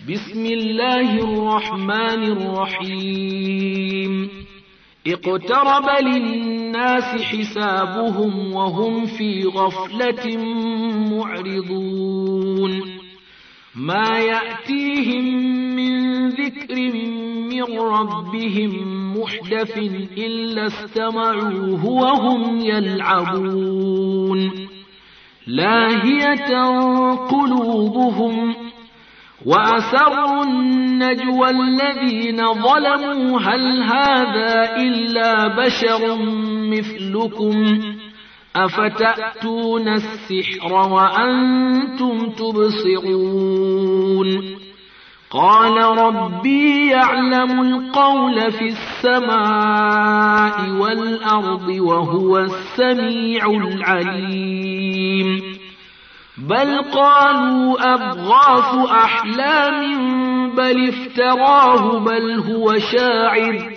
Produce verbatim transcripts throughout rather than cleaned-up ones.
بسم الله الرحمن الرحيم اقترب للناس حسابهم وهم في غفلة معرضون ما يأتيهم من ذكر من ربهم محدث إلا استمعوه وهم يلعبون لاهية قلوبهم وأسروا النجوى الذين ظلموا هل هذا إلا بشر مثلكم أفتأتون السحر وأنتم تبصرون قال ربي يعلم القول في السماء والأرض وهو السميع العليم بل قالوا أضغاث أحلام بل افتراه بل هو شاعر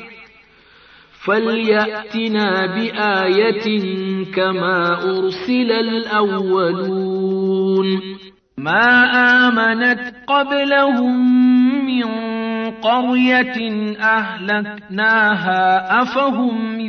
فليأتنا بآية كما أرسل الأولون ما آمنت قبلهم من قرية أهلكناها أفهم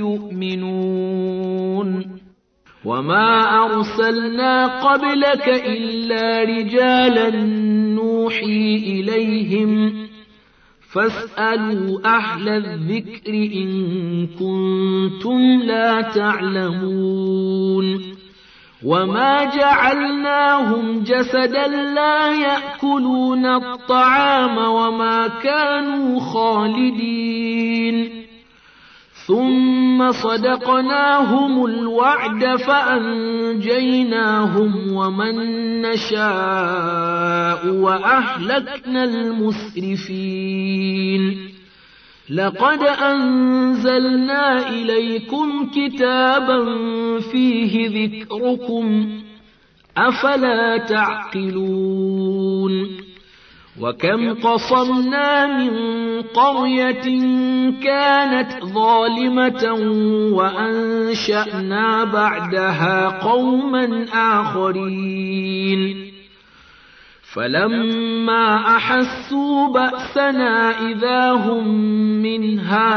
يؤمنون وما أرسلنا قبلك إلا رجالا نوحي إليهم فاسألوا أهل الذكر إن كنتم لا تعلمون وما جعلناهم جسدا لا يأكلون الطعام وما كانوا خالدين ثم صدقناهم الوعد فأنجيناهم ومن نشاء وأهلكنا المسرفين لقد أنزلنا إليكم كتابا فيه ذكركم أفلا تعقلون وكم قصمنا من قرية كانت ظالمة وأنشأنا بعدها قوما آخرين فلما أحسوا بأسنا إذا هم منها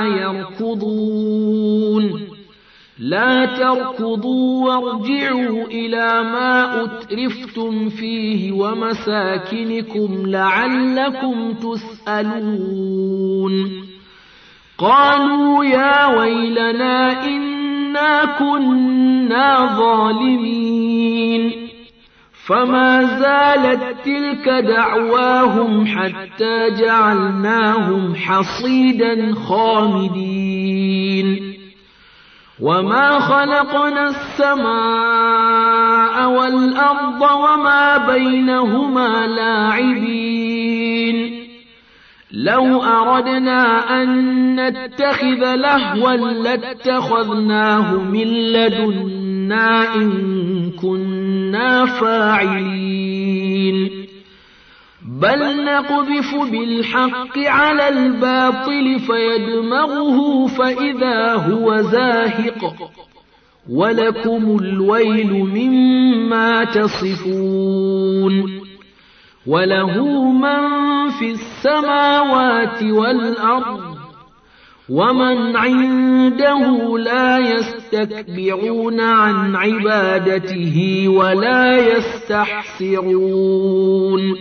يركضون لا تركضوا وارجعوا إلى ما أترفتم فيه ومساكنكم لعلكم تسألون قالوا يا ويلنا إنا كنا ظالمين فما زالت تلك دعواهم حتى جعلناهم حصيدا خامدين وما خلقنا السماء والأرض وما بينهما لاعبين لو أردنا أن نتخذ لهوا لاتخذناه من لدنا إن كنا فاعلين بل نقذف بالحق على الباطل فيدمغه فإذا هو زاهق ولكم الويل مما تصفون وله من في السماوات والأرض ومن عنده لا يستكبرون عن عبادته ولا يستحسرون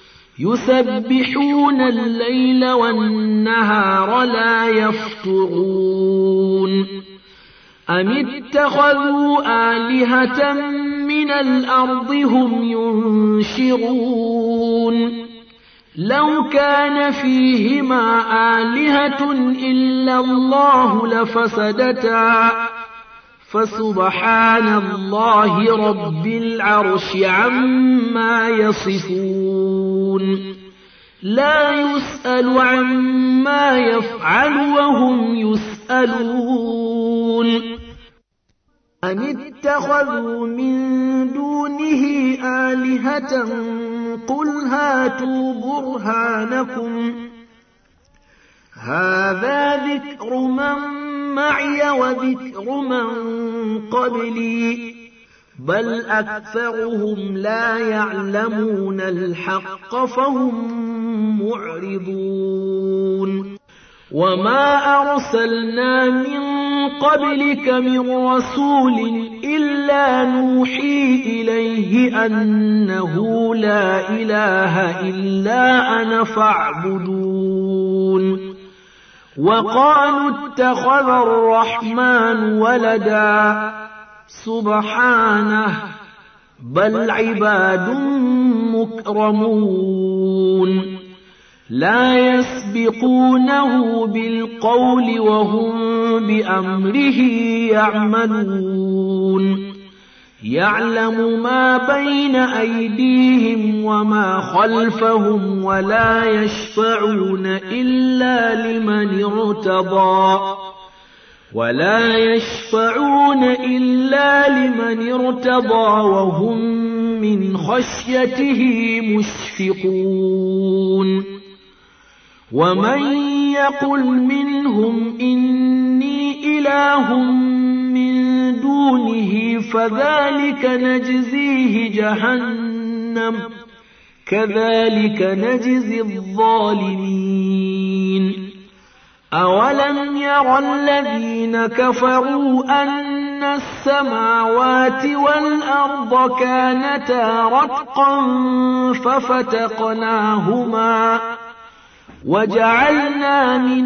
يسبحون الليل والنهار لا يفترون أم اتخذوا آلهة من الأرض هم ينشرون لو كان فيهما آلهة إلا الله لفسدتا فسبحان الله رب العرش عما يصفون لا يسأل عما يفعل وهم يسألون أم اتخذوا من دونه آلهة قل هاتوا برهانكم هذا ذكر من معي وذكر من قبلي بل أكثرهم لا يعلمون الحق فهم معرضون وما أرسلنا من قبلك من رسول إلا نوحي إليه أنه لا إله إلا أنا فاعبدون وقالوا اتخذ الرحمن ولدا سبحانه بل عباد مكرمون لا يسبقونه بالقول وهم بأمره يعملون يعلم ما بين أيديهم وما خلفهم ولا يشفعون إلا لمن ارتضى ولا يشفعون إلا لمن ارتضى وهم من خشيته مشفقون ومن يقل منهم إني إله من دونه فذلك نجزيه جهنم كذلك نجزي الظالمين أولم ير الذين كفروا أن السماوات والأرض كانتا رتقا ففتقناهما وجعلنا من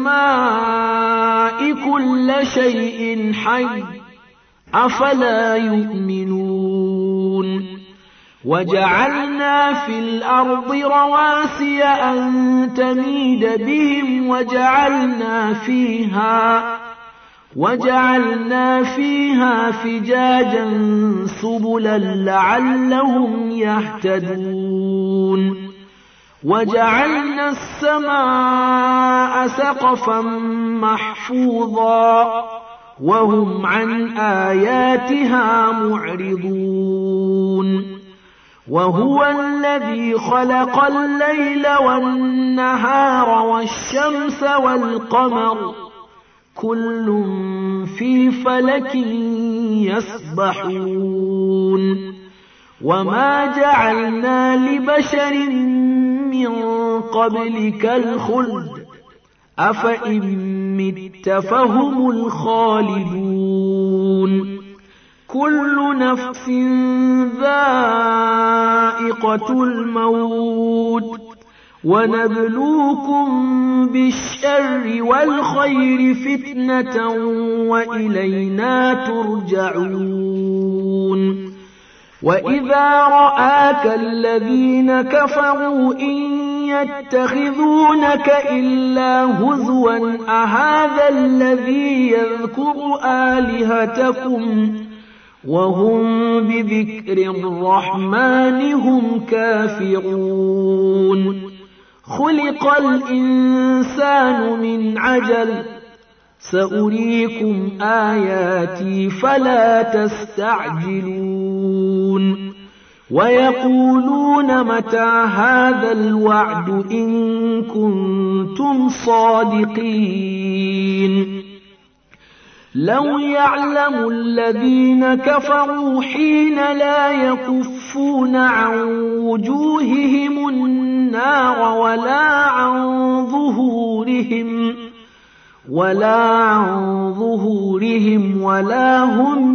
الماء كل شيء حي أفلا يؤمنون وجعلنا في الأرض رواسي أن تميد بهم وجعلنا فيها وجعلنا فيها فجاجا سبلا لعلهم يهتدون وجعلنا السماء سقفا محفوظا وهم عن آياتها معرضون وهو الذي خلق الليل والنهار والشمس والقمر كل في فلك يسبحون وما جعلنا لبشر من قبلك الخلد أفإن مت فهم الخالدون كل نفس ذائقة الموت ونبلوكم بالشر والخير فتنة وإلينا ترجعون وإذا رآك الذين كفروا إن يتخذونك إلا هزوا أهذا الذي يذكر آلهتكم وهم بذكر الرحمن هم كافرون خلق الإنسان من عجل سأريكم آياتي فلا تستعجلون ويقولون متى هذا الوعد إن كنتم صادقين لو يعلم الذين كفروا حين لا يكفون عن وجوههم النار ولا عن ظهورهم ولا عن ظهورهم ولا هم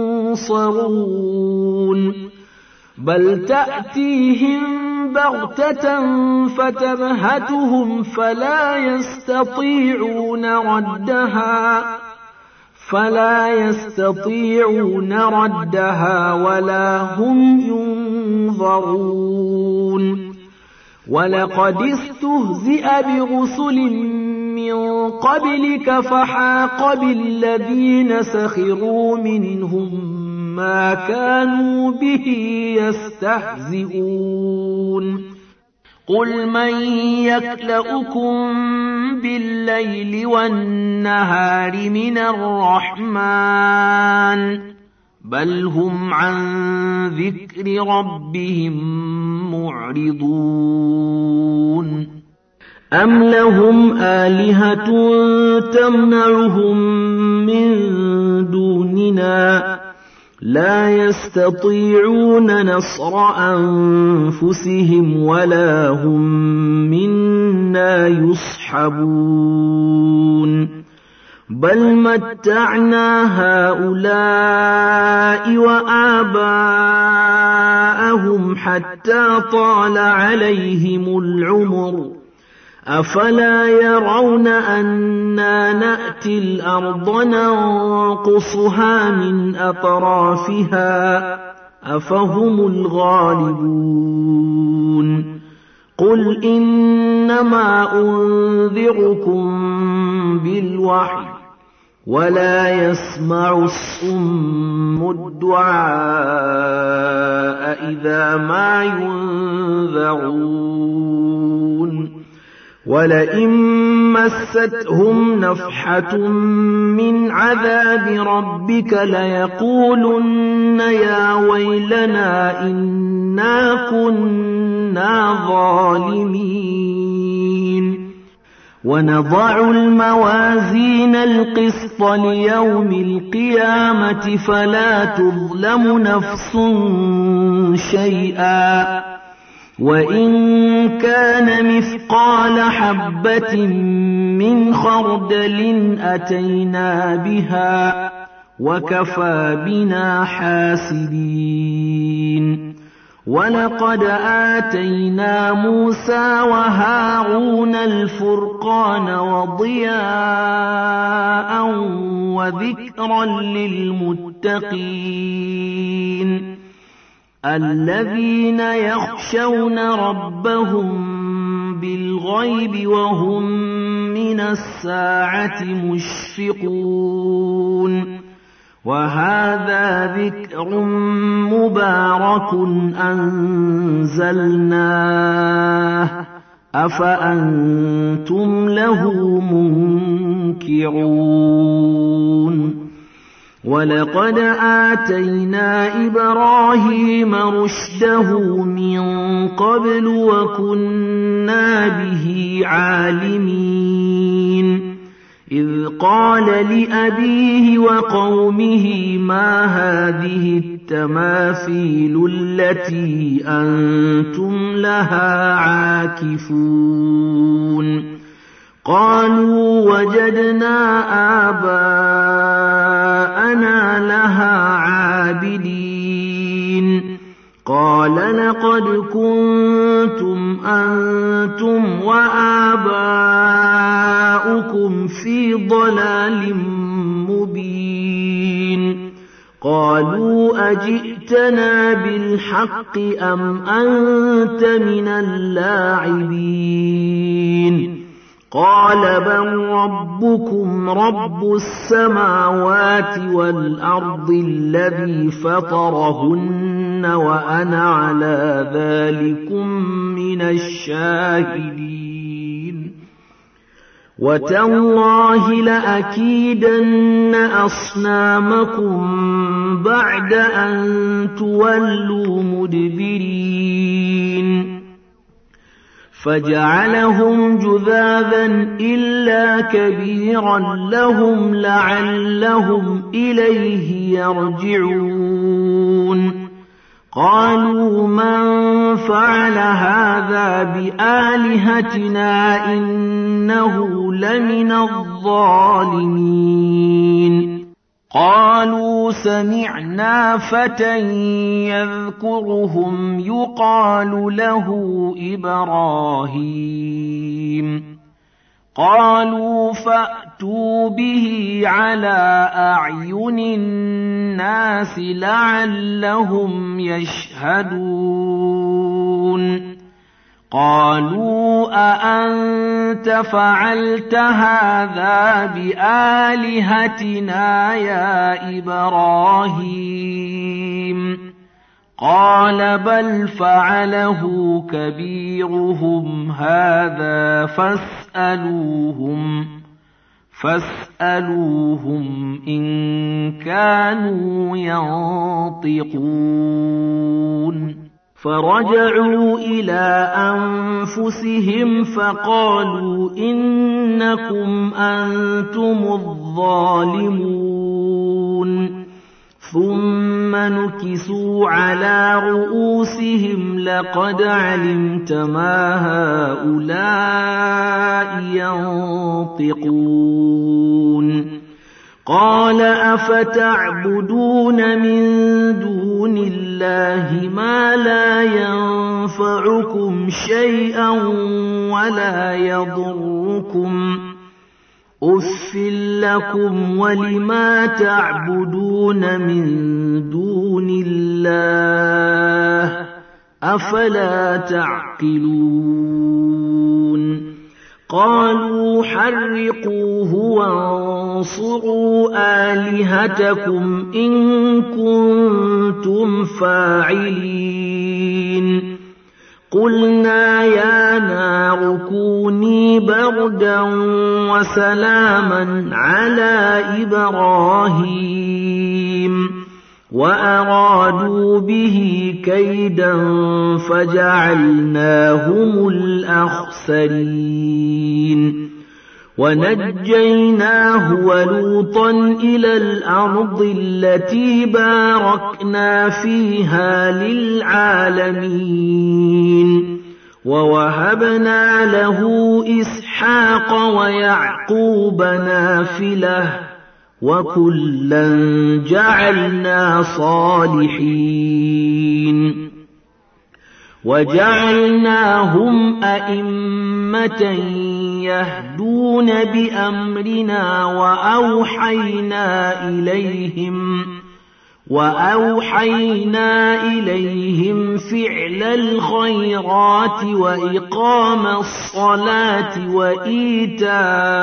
ينصرون بل تأتيهم بغتة فتبهتهم فلا يستطيعون ردها فلا يستطيعون ردها ولا هم ينظرون ولقد استهزئ برسل من قبلك فحاق بالذين سخروا منهم ما كانوا به يستهزئون قل من يكلؤكم بالليل والنهار من الرحمن بل هم عن ذكر ربهم معرضون أم لهم آلهة تمنعهم من دوننا لا يستطيعون نصر أنفسهم ولا هم منا يصحبون بل متعنا هؤلاء وآباءهم حتى طال عليهم العمر أفلا يرون أنا نأتي الأرض ننقصها من أطرافها أفهم الغالبون قل إنما أنذركم بالوحي ولا يسمع الصم الدعاء إذا ما ينذرون ولئن مستهم نفحة من عذاب ربك ليقولن يا ويلنا إنا كنا ظالمين ونضع الموازين القسط ليوم القيامة فلا تظلم نفس شيئا وإن كان مثقال حبة من خردل أتينا بها وكفى بنا حاسبين ولقد آتينا موسى وهارون الفرقان وضياء وذكرا للمتقين الذين يخشون ربهم بالغيب وهم من الساعة مشفقون وهذا ذكر مبارك أنزلناه أفأنتم له منكرون ولقد آتينا إبراهيم رشده من قبل وكنا به عالمين إذ قال لأبيه وقومه ما هذه التماثيل التي أنتم لها عاكفون قالوا وجدنا آباءنا لها عابدين قال لقد كنتم أنتم وآباؤكم في ضلال مبين قالوا أجئتنا بالحق أم أنت من اللاعبين قال بل ربكم رب السماوات والأرض الذي فطرهن وأنا على ذلكم من الشاهدين وتالله لأكيدن أصنامكم بعد أن تولوا مدبرين فجعلهم جذاذا إلا كبيرا لهم لعلهم إليه يرجعون قالوا من فعل هذا بآلهتنا إنه لمن الظالمين قالوا سمعنا فتى يذكرهم يقال له إبراهيم قالوا فأتوا به على أعين الناس لعلهم يشهدون قالوا أأنت فعلت هذا بآلهتنا يا إبراهيم قال بل فعله كبيرهم هذا فاسألوهم فاسألوهم إن كانوا ينطقون فرجعوا إلى أنفسهم فقالوا إنكم أنتم الظالمون ثم نكسوا على رؤوسهم لقد علمت ما هؤلاء ينطقون قال أفتعبدون من دون الله ما لا ينفعكم شيئا ولا يضركم أُفٍّ لكم ولما تعبدون من دون الله أفلا تعقلون قالوا حرقوه وانصروا آلهتكم إن كنتم فاعلين قلنا يا نار كوني بردا وسلاما على إبراهيم وأرادوا به كيدا فجعلناهم الأخسرين ونجيناه ولوطا إلى الأرض التي باركنا فيها للعالمين ووهبنا له إسحاق ويعقوب نافلة وكلا جعلنا صالحين وجعلناهم أئمة يهدون بأمرنا وأوحينا إليهم وأوحينا إليهم فعل الخيرات وإقام الصلاة وإيتاء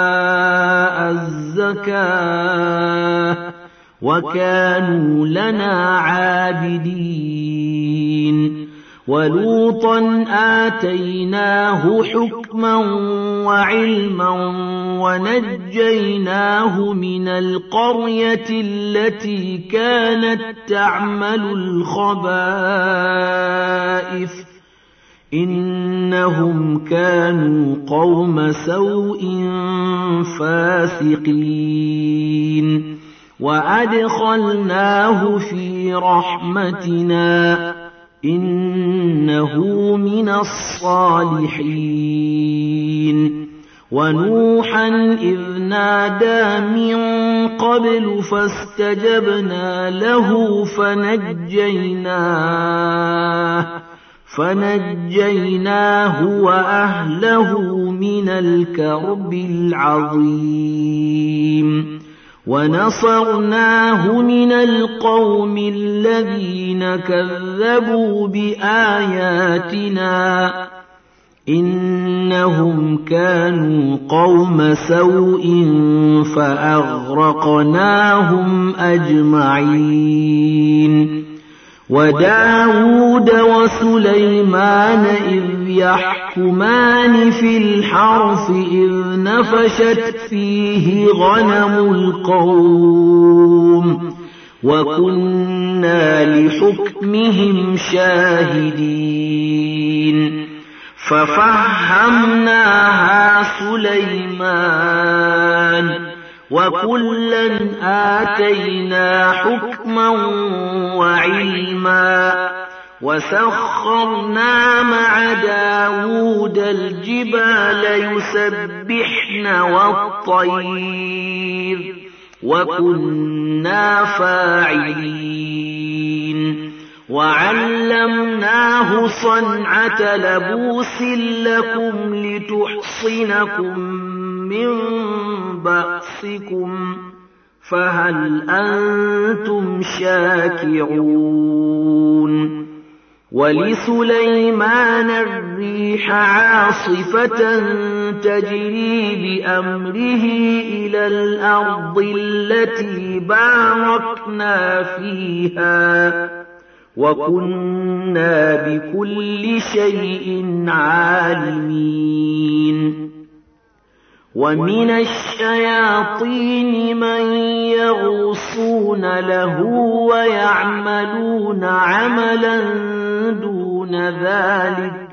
الزكاة وكانوا لنا عابدين ولوطا آتيناه حكما وعلما ونجيناه من القرية التي كانت تعمل الخبائث إنهم كانوا قوم سوء فاسقين وأدخلناه في رحمتنا إنه من الصالحين ونوحا إذ نادى من قبل فاستجبنا له فنجيناه فنجيناه وأهله من الكرب العظيم ونصرناه من القوم الذين كذبوا بآياتنا إنهم كانوا قوم سوء فأغرقناهم أجمعين وداود وسليمان إذ يحكمان في الحرث إذ نفشت فيه غنم القوم وكنا لحكمهم شاهدين ففهمناها سليمان وكلا آتينا حكما وعلما وسخرنا مع داود الجبال يسبحن والطير وكنا فاعلين وعلمناه صنعة لبوس لكم لتحصنكم من بأسكم فهل أنتم شاكرون ولسليمان الريح عاصفة تجري بأمره إلى الأرض التي باركنا فيها وكنا بكل شيء عالمين ومن الشياطين من يغوصون له ويعملون عملا دون ذلك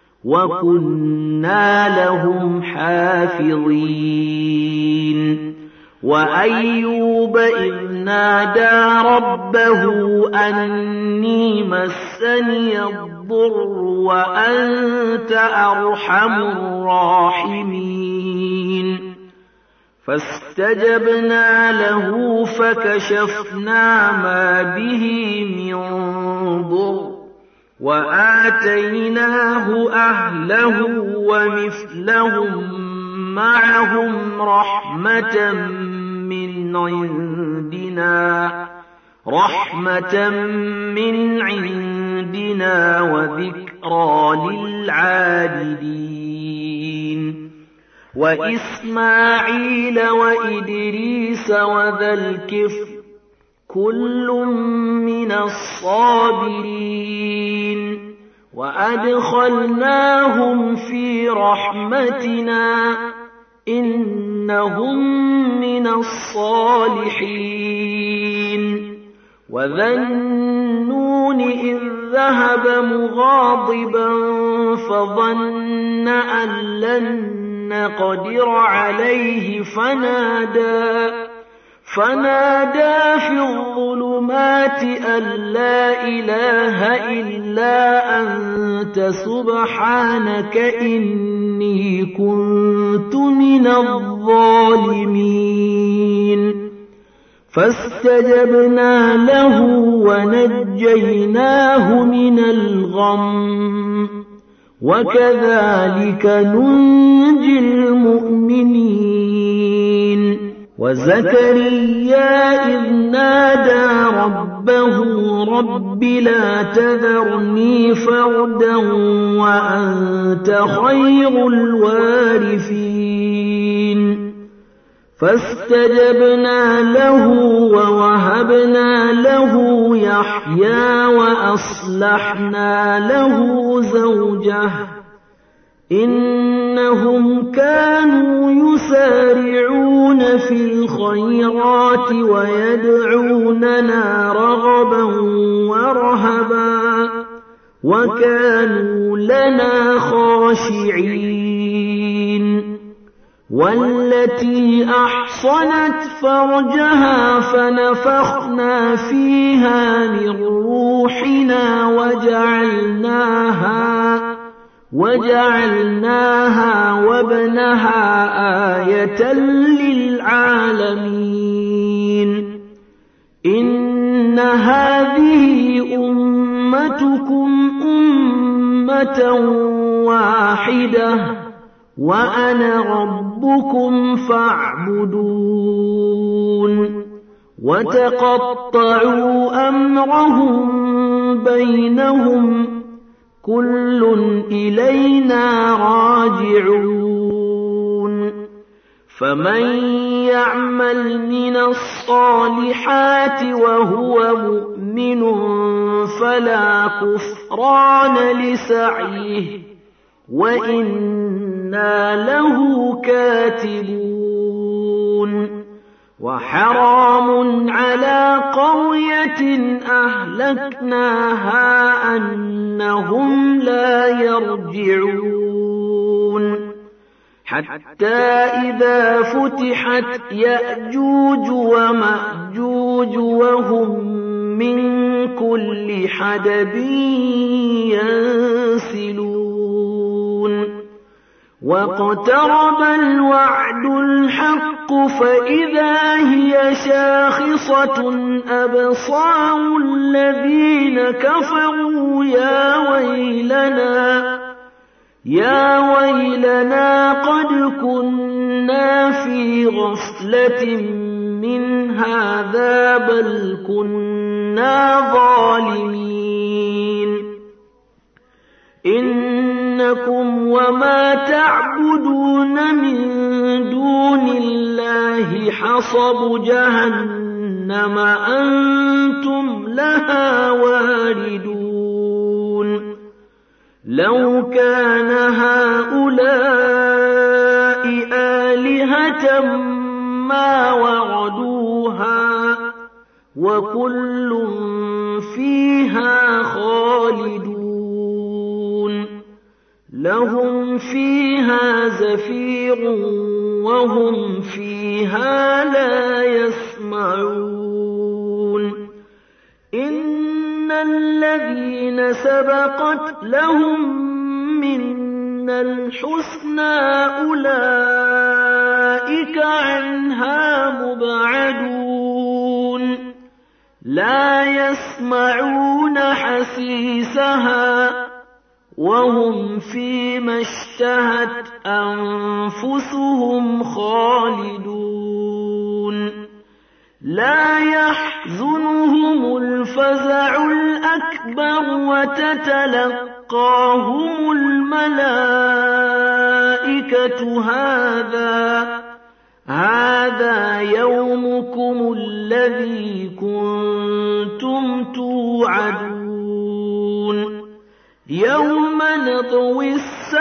وكنا لهم حافظين وأيوب إذ نادى ربه أني مسني الضر وأنت أرحم الراحمين فاستجبنا له فكشفنا ما به من ضر وآتيناه أهله ومثلهم معهم رحمة من عندنا رحمة من عندنا وذكرى للعابدين وإسماعيل وإدريس وذا الكفل كل من الصابرين وأدخلناهم في رحمتنا إنهم من الصالحين وذا النون إذ ذهب مغاضبا فظن أن لن نقدر عليه فنادى فنادى في الظلمات أن لا إله إلا أنت سبحانك إني كنت من الظالمين فاستجبنا له ونجيناه من الغم وكذلك ننجي المؤمنين وزكريا إذ نادى ربه رب لا تذرني فردا وأنت خير الوارثين فاستجبنا له ووهبنا له يحيى وأصلحنا له زوجه إنهم كانوا يسارعون في الخيرات ويدعوننا رغبا ورهبا وكانوا لنا خاشعين والتي أحصنت فرجها فنفخنا فيها من روحنا وجعلناها وجعلناها وابنها آية للعالمين إن هذه أمتكم أمة واحدة وأنا ربكم فاعبدون وتقطعوا أمرهم بينهم كل إلينا راجعون فمن يعمل من الصالحات وهو مؤمن فلا كفران لسعيه وإنا له كاتبون وحرام على قرية أهلكناها أنهم لا يرجعون حتى إذا فتحت يأجوج ومأجوج وهم من كل حدب ينسلون واقترب الوعد الحق فإذا هي شاخصة أبصار الذين كفروا يا ويلنا يا ويلنا قد كنا في غفلة من هذا بل كنا ظالمين إنكم وما تعبدون من دون الله حصب جهنم أنتم لها واردون لو كان هؤلاء آلهة ما وردوها وكل فيها خالدون لهم فيها زفير وهم فيها لا يسمعون الذين سبقت لهم منا الحسنى أولئك عنها مبعدون لا يسمعون حسيسها وهم فيما اشتهت أنفسهم خالدون لا يحزنهم الفزع الأكبر وتتلقاهم الملائكة هذا هذا يومكم الذي كنتم توعدون يوم نطوي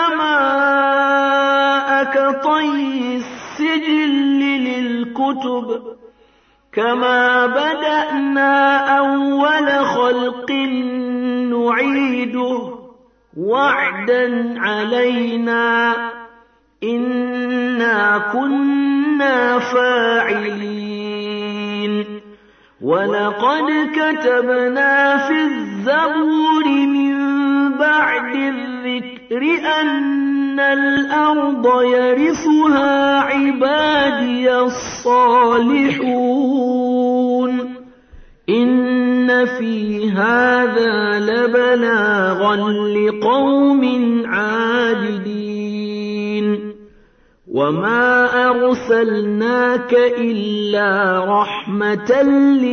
السماء كطي السجل للكتب كما بدأنا أول خلق نعيده وعدا علينا إنا كنا فاعلين ولقد كتبنا في الزبور من بعد الذكر أن الأرض يرثها عبادي الصالحون إن في هذا لبلاغا لقوم عابدين وما أرسلناك إلا رحمة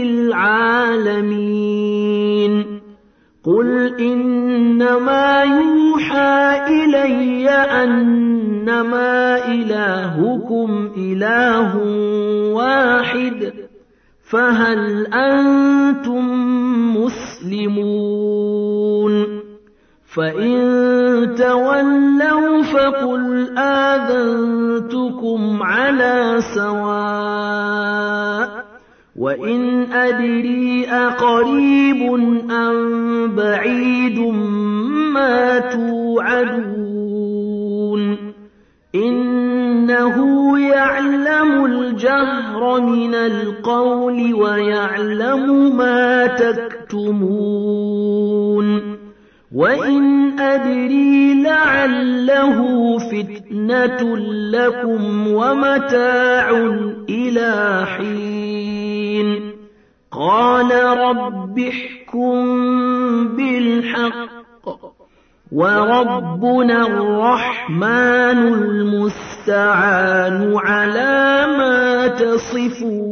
للعالمين قل إنما يوحى إلي أنما إلهكم إله واحد فهل أنتم مسلمون فإن تولوا فقل آذنتكم على سواء وإن أدري أقريب أم بعيد ما توعدون إنه يعلم الجهر من القول ويعلم ما تكتمون وإن أدري لعله فتنة لكم ومتاع إلى حين قال رب احكم بالحق وربنا الرحمن المستعان على ما تصفون